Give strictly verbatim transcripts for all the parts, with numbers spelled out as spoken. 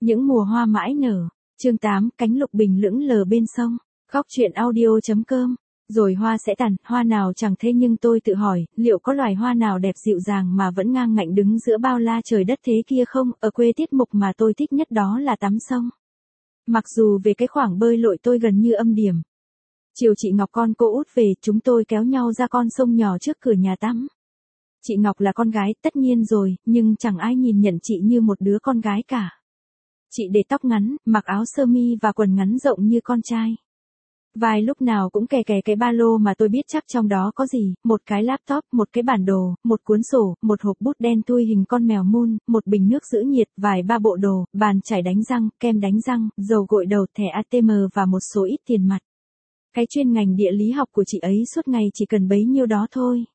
Những mùa hoa mãi nở. Chương tám, cánh lục bình lững lờ bên sông. Góc truyện audio.com. Rồi hoa sẽ tàn, hoa nào chẳng thế nhưng tôi tự hỏi, liệu có loài hoa nào đẹp dịu dàng mà vẫn ngang ngạnh đứng giữa bao la trời đất thế kia không? Ở quê tiết mục mà tôi thích nhất đó là tắm sông. Mặc dù về cái khoảng bơi lội tôi gần như âm điểm. Chiều chị Ngọc con cô út về, chúng tôi kéo nhau ra con sông nhỏ trước cửa nhà tắm. Chị Ngọc là con gái, tất nhiên rồi, nhưng chẳng ai nhìn nhận chị như một đứa con gái cả. Chị để tóc ngắn, mặc áo sơ mi và quần ngắn rộng như con trai. Vai lúc nào cũng kè kè cái ba lô mà tôi biết chắc trong đó có gì, một cái laptop, một cái bản đồ, một cuốn sổ, một hộp bút đen thui hình con mèo mun, một bình nước giữ nhiệt, vài ba bộ đồ, bàn chải đánh răng, kem đánh răng, dầu gội đầu, thẻ a tê em và một số ít tiền mặt. Cái chuyên ngành địa lý học của chị ấy suốt ngày chỉ cần bấy nhiêu đó thôi.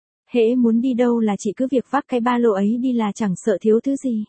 Hễ muốn đi đâu là chị cứ việc vác cái ba lô ấy đi là chẳng sợ thiếu thứ gì.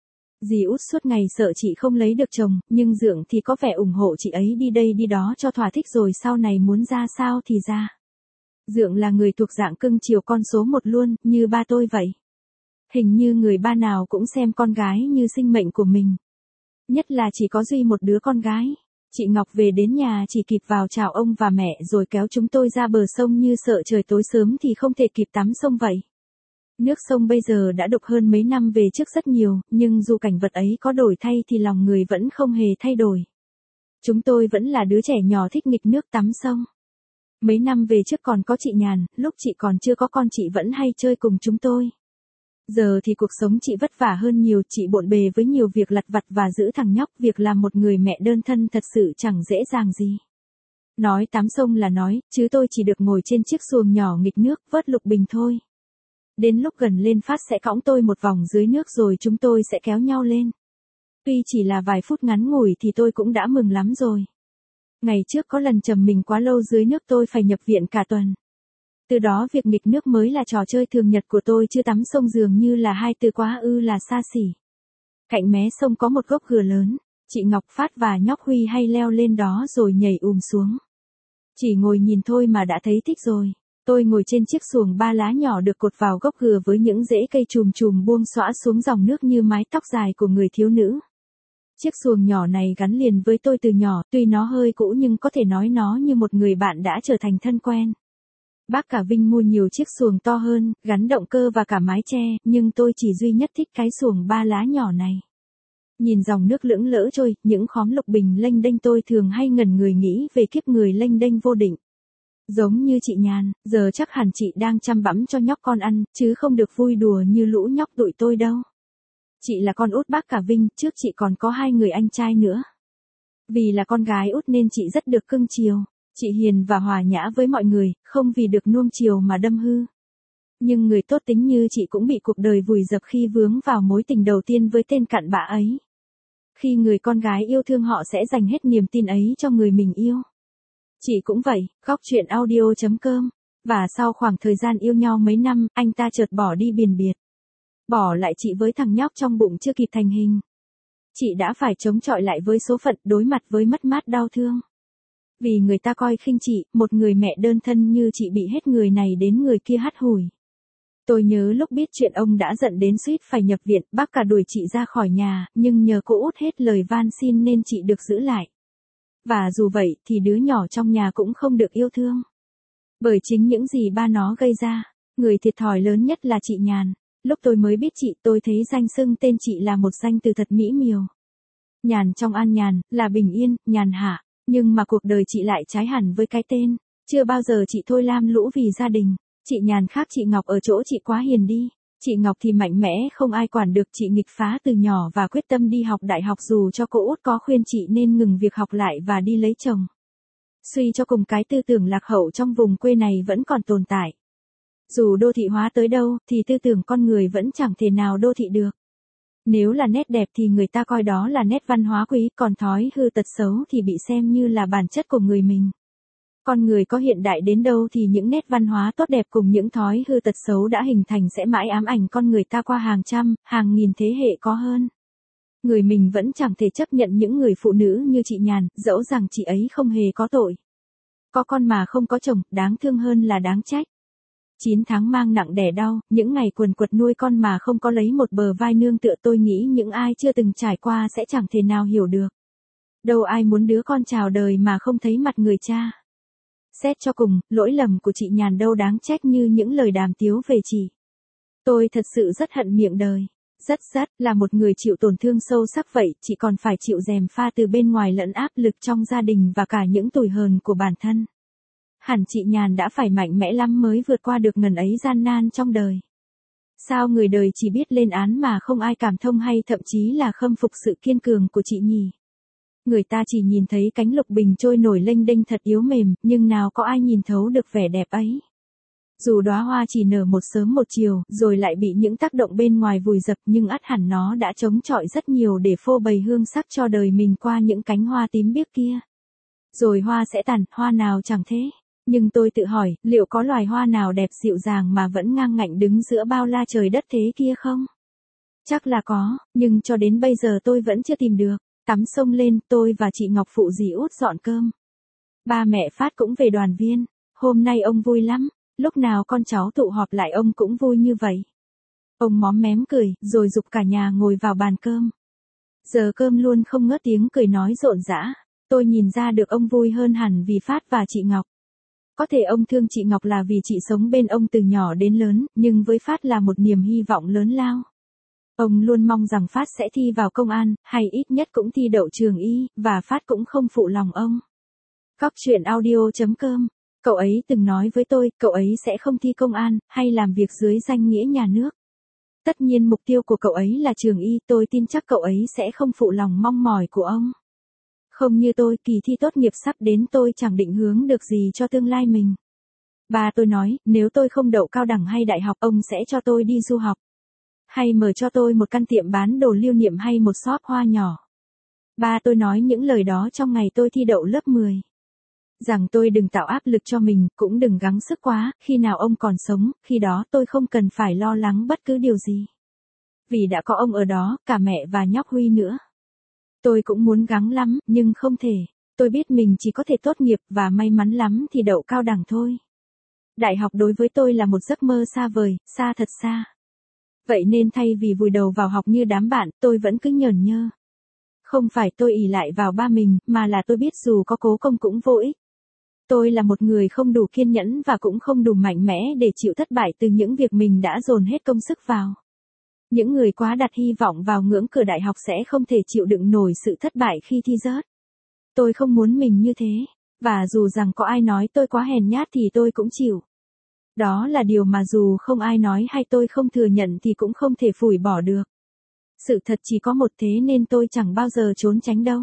Dì út suốt ngày sợ chị không lấy được chồng, nhưng Dượng thì có vẻ ủng hộ chị ấy đi đây đi đó cho thỏa thích rồi sau này muốn ra sao thì ra. Dượng là người thuộc dạng cưng chiều con số một luôn, như ba tôi vậy. Hình như người ba nào cũng xem con gái như sinh mệnh của mình. Nhất là chỉ có duy một đứa con gái. Chị Ngọc về đến nhà chỉ kịp vào chào ông và mẹ rồi kéo chúng tôi ra bờ sông như sợ trời tối sớm thì không thể kịp tắm sông vậy. Nước sông bây giờ đã đục hơn mấy năm về trước rất nhiều, nhưng dù cảnh vật ấy có đổi thay thì lòng người vẫn không hề thay đổi. Chúng tôi vẫn là đứa trẻ nhỏ thích nghịch nước tắm sông. Mấy năm về trước còn có chị Nhàn, lúc chị còn chưa có con chị vẫn hay chơi cùng chúng tôi. Giờ thì cuộc sống chị vất vả hơn nhiều, chị bộn bề với nhiều việc lặt vặt và giữ thằng nhóc, việc làm một người mẹ đơn thân thật sự chẳng dễ dàng gì. Nói tắm sông là nói, chứ tôi chỉ được ngồi trên chiếc xuồng nhỏ nghịch nước, vớt lục bình thôi. Đến lúc gần lên phát sẽ cõng tôi một vòng dưới nước rồi chúng tôi sẽ kéo nhau lên. Tuy chỉ là vài phút ngắn ngủi thì tôi cũng đã mừng lắm rồi. Ngày trước có lần trầm mình quá lâu dưới nước tôi phải nhập viện cả tuần. Từ đó việc nghịch nước mới là trò chơi thường nhật của tôi, chứ tắm sông dường như là hai từ quá ư là xa xỉ. Cạnh mé sông có một gốc gừa lớn, chị Ngọc Phát và nhóc Huy hay leo lên đó rồi nhảy ùm xuống. Chỉ ngồi nhìn thôi mà đã thấy thích rồi. Tôi ngồi trên chiếc xuồng ba lá nhỏ được cột vào gốc gừa với những rễ cây chùm chùm buông xõa xuống dòng nước như mái tóc dài của người thiếu nữ. Chiếc xuồng nhỏ này gắn liền với tôi từ nhỏ, tuy nó hơi cũ nhưng có thể nói nó như một người bạn đã trở thành thân quen. Bác cả Vinh mua nhiều chiếc xuồng to hơn, gắn động cơ và cả mái che, nhưng tôi chỉ duy nhất thích cái xuồng ba lá nhỏ này. Nhìn dòng nước lững lỡ trôi, những khóm lục bình lênh đênh tôi thường hay ngẩn người nghĩ về kiếp người lênh đênh vô định. Giống như chị Nhàn, giờ chắc hẳn chị đang chăm bẵm cho nhóc con ăn, chứ không được vui đùa như lũ nhóc tụi tôi đâu. Chị là con út bác cả Vinh, trước chị còn có hai người anh trai nữa. Vì là con gái út nên chị rất được cưng chiều. Chị hiền và hòa nhã với mọi người, không vì được nuông chiều mà đâm hư. Nhưng người tốt tính như chị cũng bị cuộc đời vùi dập khi vướng vào mối tình đầu tiên với tên cặn bã ấy. Khi người con gái yêu thương họ sẽ dành hết niềm tin ấy cho người mình yêu. Chị cũng vậy, góc truyện audio.com. Và sau khoảng thời gian yêu nhau mấy năm, anh ta chợt bỏ đi biền biệt. Bỏ lại chị với thằng nhóc trong bụng chưa kịp thành hình. Chị đã phải chống chọi lại với số phận, đối mặt với mất mát đau thương. Vì người ta coi khinh chị, một người mẹ đơn thân như chị bị hết người này đến người kia hắt hủi. Tôi nhớ lúc biết chuyện ông đã giận đến suýt phải nhập viện, bác cả đuổi chị ra khỏi nhà, nhưng nhờ cô út hết lời van xin nên chị được giữ lại. Và dù vậy thì đứa nhỏ trong nhà cũng không được yêu thương. Bởi chính những gì ba nó gây ra, người thiệt thòi lớn nhất là chị Nhàn. Lúc tôi mới biết chị tôi thấy danh xưng tên chị là một danh từ thật mỹ miều. Nhàn trong an nhàn, là bình yên, nhàn hạ. Nhưng mà cuộc đời chị lại trái hẳn với cái tên. Chưa bao giờ chị thôi lam lũ vì gia đình. Chị Nhàn khác chị Ngọc ở chỗ chị quá hiền đi. Chị Ngọc thì mạnh mẽ không ai quản được, chị nghịch phá từ nhỏ và quyết tâm đi học đại học dù cho cô út có khuyên chị nên ngừng việc học lại và đi lấy chồng. Suy cho cùng cái tư tưởng lạc hậu trong vùng quê này vẫn còn tồn tại. Dù đô thị hóa tới đâu thì tư tưởng con người vẫn chẳng thể nào đô thị được. Nếu là nét đẹp thì người ta coi đó là nét văn hóa quý, còn thói hư tật xấu thì bị xem như là bản chất của người mình. Con người có hiện đại đến đâu thì những nét văn hóa tốt đẹp cùng những thói hư tật xấu đã hình thành sẽ mãi ám ảnh con người ta qua hàng trăm, hàng nghìn thế hệ có hơn. Người mình vẫn chẳng thể chấp nhận những người phụ nữ như chị Nhàn, dẫu rằng chị ấy không hề có tội. Có con mà không có chồng, đáng thương hơn là đáng trách. chín tháng mang nặng đẻ đau, những ngày quần quật nuôi con mà không có lấy một bờ vai nương tựa, tôi nghĩ những ai chưa từng trải qua sẽ chẳng thể nào hiểu được. Đâu ai muốn đứa con chào đời mà không thấy mặt người cha. Xét cho cùng, lỗi lầm của chị Nhàn đâu đáng trách như những lời đàm tiếu về chị. Tôi thật sự rất hận miệng đời. Rất rất, là một người chịu tổn thương sâu sắc vậy, chị còn phải chịu gièm pha từ bên ngoài lẫn áp lực trong gia đình và cả những tủi hờn của bản thân. Hẳn chị Nhàn đã phải mạnh mẽ lắm mới vượt qua được ngần ấy gian nan trong đời. Sao người đời chỉ biết lên án mà không ai cảm thông hay thậm chí là khâm phục sự kiên cường của chị nhỉ? Người ta chỉ nhìn thấy cánh lục bình trôi nổi lênh đênh thật yếu mềm, nhưng nào có ai nhìn thấu được vẻ đẹp ấy. Dù đóa hoa chỉ nở một sớm một chiều, rồi lại bị những tác động bên ngoài vùi dập, nhưng ắt hẳn nó đã chống chọi rất nhiều để phô bày hương sắc cho đời mình qua những cánh hoa tím biếc kia. Rồi hoa sẽ tàn, hoa nào chẳng thế. Nhưng tôi tự hỏi, liệu có loài hoa nào đẹp dịu dàng mà vẫn ngang ngạnh đứng giữa bao la trời đất thế kia không? Chắc là có, nhưng cho đến bây giờ tôi vẫn chưa tìm được. Tắm sông lên, tôi và chị Ngọc phụ dì út dọn cơm. Ba mẹ Phát cũng về đoàn viên. Hôm nay ông vui lắm. Lúc nào con cháu tụ họp lại ông cũng vui như vậy. Ông móm mém cười, rồi giục cả nhà ngồi vào bàn cơm. Giờ cơm luôn không ngớt tiếng cười nói rộn rã. Tôi nhìn ra được ông vui hơn hẳn vì Phát và chị Ngọc. Có thể ông thương chị Ngọc là vì chị sống bên ông từ nhỏ đến lớn, nhưng với Phát là một niềm hy vọng lớn lao. Ông luôn mong rằng Phát sẽ thi vào công an, hay ít nhất cũng thi đậu trường y, và Phát cũng không phụ lòng ông. Góc truyện audio chấm com. Cậu ấy từng nói với tôi, cậu ấy sẽ không thi công an, hay làm việc dưới danh nghĩa nhà nước. Tất nhiên mục tiêu của cậu ấy là trường y, tôi tin chắc cậu ấy sẽ không phụ lòng mong mỏi của ông. Không như tôi, kỳ thi tốt nghiệp sắp đến tôi chẳng định hướng được gì cho tương lai mình. Ba tôi nói, nếu tôi không đậu cao đẳng hay đại học, ông sẽ cho tôi đi du học. Hay mở cho tôi một căn tiệm bán đồ lưu niệm hay một shop hoa nhỏ. Ba tôi nói những lời đó trong ngày tôi thi đậu lớp mười. Rằng tôi đừng tạo áp lực cho mình, cũng đừng gắng sức quá, khi nào ông còn sống, khi đó tôi không cần phải lo lắng bất cứ điều gì. Vì đã có ông ở đó, cả mẹ và nhóc Huy nữa. Tôi cũng muốn gắng lắm, nhưng không thể. Tôi biết mình chỉ có thể tốt nghiệp và may mắn lắm thì đậu cao đẳng thôi. Đại học đối với tôi là một giấc mơ xa vời, xa thật xa. Vậy nên thay vì vùi đầu vào học như đám bạn, tôi vẫn cứ nhởn nhơ. Không phải tôi ỷ lại vào ba mình, mà là tôi biết dù có cố công cũng vô ích. Tôi là một người không đủ kiên nhẫn và cũng không đủ mạnh mẽ để chịu thất bại từ những việc mình đã dồn hết công sức vào. Những người quá đặt hy vọng vào ngưỡng cửa đại học sẽ không thể chịu đựng nổi sự thất bại khi thi rớt. Tôi không muốn mình như thế, và dù rằng có ai nói tôi quá hèn nhát thì tôi cũng chịu. Đó là điều mà dù không ai nói hay tôi không thừa nhận thì cũng không thể phủi bỏ được. Sự thật chỉ có một thế nên tôi chẳng bao giờ trốn tránh đâu.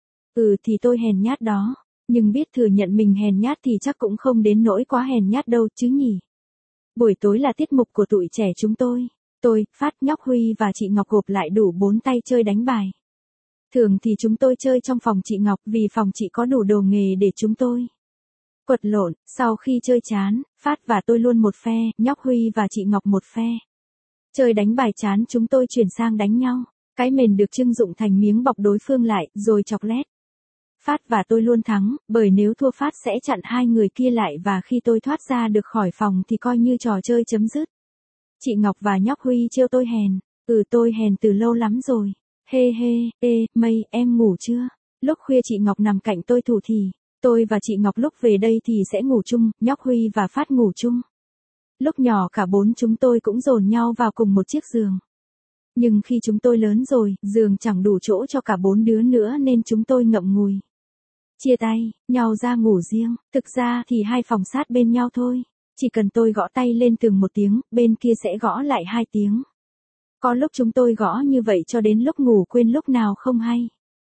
Ừ thì tôi hèn nhát đó, nhưng biết thừa nhận mình hèn nhát thì chắc cũng không đến nỗi quá hèn nhát đâu chứ nhỉ. Buổi tối là tiết mục của tụi trẻ chúng tôi. Tôi, Phát, nhóc Huy và chị Ngọc gộp lại đủ bốn tay chơi đánh bài. Thường thì chúng tôi chơi trong phòng chị Ngọc vì phòng chị có đủ đồ nghề để chúng tôi quật lộn. Sau khi chơi chán, Phát và tôi luôn một phe, nhóc Huy và chị Ngọc một phe. Chơi đánh bài chán chúng tôi chuyển sang đánh nhau. Cái mền được trưng dụng thành miếng bọc đối phương lại, rồi chọc lét. Phát và tôi luôn thắng, bởi nếu thua Phát sẽ chặn hai người kia lại và khi tôi thoát ra được khỏi phòng thì coi như trò chơi chấm dứt. Chị Ngọc và nhóc Huy trêu tôi hèn. Ừ tôi hèn từ lâu lắm rồi. Hê hê, ê, Mây, em ngủ chưa? Lúc khuya chị Ngọc nằm cạnh tôi thủ thỉ. Tôi và chị Ngọc lúc về đây thì sẽ ngủ chung, nhóc Huy và Phát ngủ chung. Lúc nhỏ cả bốn chúng tôi cũng dồn nhau vào cùng một chiếc giường. Nhưng khi chúng tôi lớn rồi, giường chẳng đủ chỗ cho cả bốn đứa nữa nên chúng tôi ngậm ngùi. Chia tay, nhau ra ngủ riêng, thực ra thì hai phòng sát bên nhau thôi. Chỉ cần tôi gõ tay lên tường một tiếng, bên kia sẽ gõ lại hai tiếng. Có lúc chúng tôi gõ như vậy cho đến lúc ngủ quên lúc nào không hay.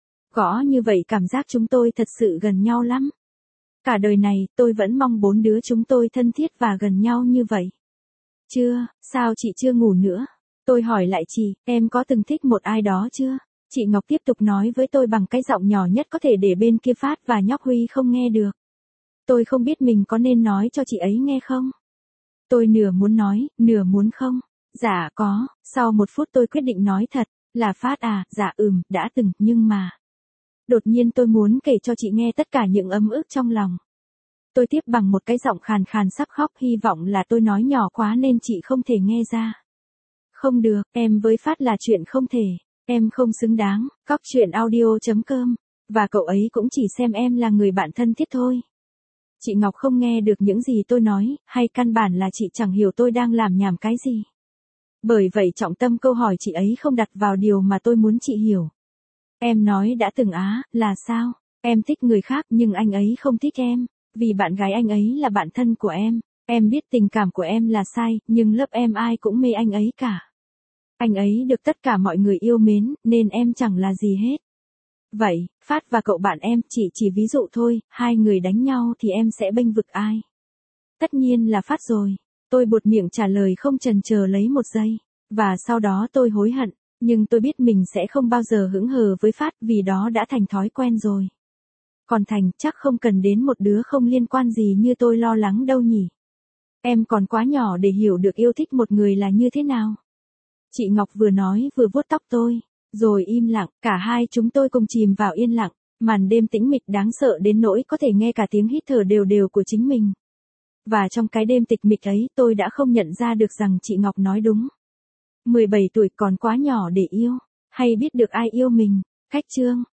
Gõ như vậy cảm giác chúng tôi thật sự gần nhau lắm. Cả đời này, tôi vẫn mong bốn đứa chúng tôi thân thiết và gần nhau như vậy. Chưa, sao chị chưa ngủ nữa? Tôi hỏi lại chị, em có từng thích một ai đó chưa? Chị Ngọc tiếp tục nói với tôi bằng cái giọng nhỏ nhất có thể để bên kia Phát và nhóc Huy không nghe được. Tôi không biết mình có nên nói cho chị ấy nghe không? Tôi nửa muốn nói, nửa muốn không. Dạ có, sau một phút tôi quyết định nói thật, là Phát à, dạ ừm, đã từng, nhưng mà. Đột nhiên tôi muốn kể cho chị nghe tất cả những ấm ức trong lòng. Tôi tiếp bằng một cái giọng khàn khàn sắp khóc, hy vọng là tôi nói nhỏ quá nên chị không thể nghe ra. Không được, em với Phát là chuyện không thể. Em không xứng đáng. Cóc truyện audio chấm com. Và cậu ấy cũng chỉ xem em là người bạn thân thiết thôi. Chị Ngọc không nghe được những gì tôi nói, hay căn bản là chị chẳng hiểu tôi đang làm nhảm cái gì. Bởi vậy trọng tâm câu hỏi chị ấy không đặt vào điều mà tôi muốn chị hiểu. Em nói đã từng á, là sao? Em thích người khác nhưng anh ấy không thích em. Vì bạn gái anh ấy là bạn thân của em. Em biết tình cảm của em là sai, nhưng lớp em ai cũng mê anh ấy cả. Anh ấy được tất cả mọi người yêu mến, nên em chẳng là gì hết. Vậy, Phát và cậu bạn em, chỉ chỉ ví dụ thôi, hai người đánh nhau thì em sẽ bênh vực ai? Tất nhiên là Phát rồi. Tôi buột miệng trả lời không chần chờ lấy một giây. Và sau đó tôi hối hận, nhưng tôi biết mình sẽ không bao giờ hững hờ với Phát vì đó đã thành thói quen rồi. Còn Thành chắc không cần đến một đứa không liên quan gì như tôi lo lắng đâu nhỉ. Em còn quá nhỏ để hiểu được yêu thích một người là như thế nào. Chị Ngọc vừa nói vừa vuốt tóc tôi, rồi im lặng, cả hai chúng tôi cùng chìm vào yên lặng, màn đêm tĩnh mịch đáng sợ đến nỗi có thể nghe cả tiếng hít thở đều đều của chính mình. Và trong cái đêm tịch mịch ấy tôi đã không nhận ra được rằng chị Ngọc nói đúng. mười bảy tuổi còn quá nhỏ để yêu, hay biết được ai yêu mình. Khách chương.